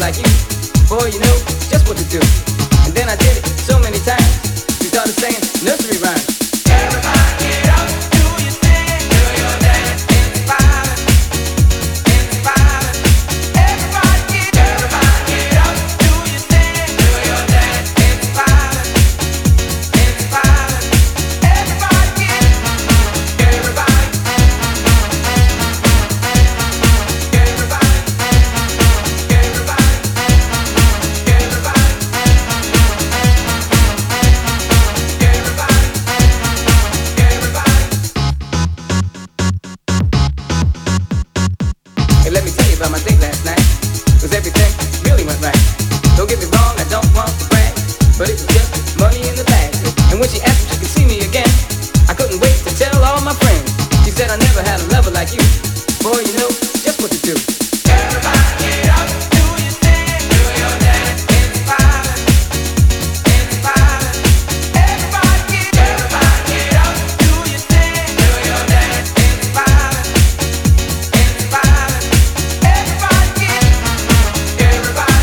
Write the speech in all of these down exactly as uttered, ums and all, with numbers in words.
like you. Boy, you know just what to do. And then I did it so many times. We started saying nursery rhymes. Everybody get up, do your thing, do your dance, it's fine, it's fine. Everybody get, everybody get up, do your thing, do your dance, it's fine, it's fine. Everybody get, everybody, everybody, everybody, everybody. Hey, let me tell you about my date last night. Cause everything really went right. Don't get me wrong, I don't want to brag, but it was just money in the bag. And when she asked if she could see me again, I couldn't wait to tell all my friends. She said I never had a lover like you. Boy, you know just what to do. Everybody get up, do your thing, do your dance, it's fine, it's fine. Everybody get, everybody get up, do your thing, do your dance, it's fine, it's fine. Everybody get, everybody,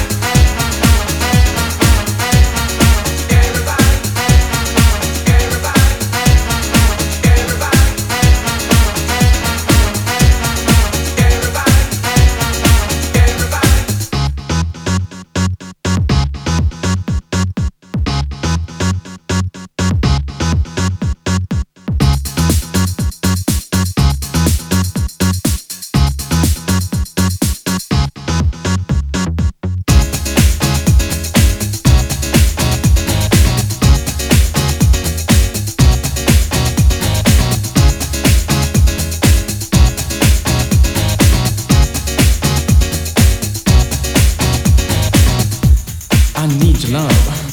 everybody, everybody, everybody, I need your love.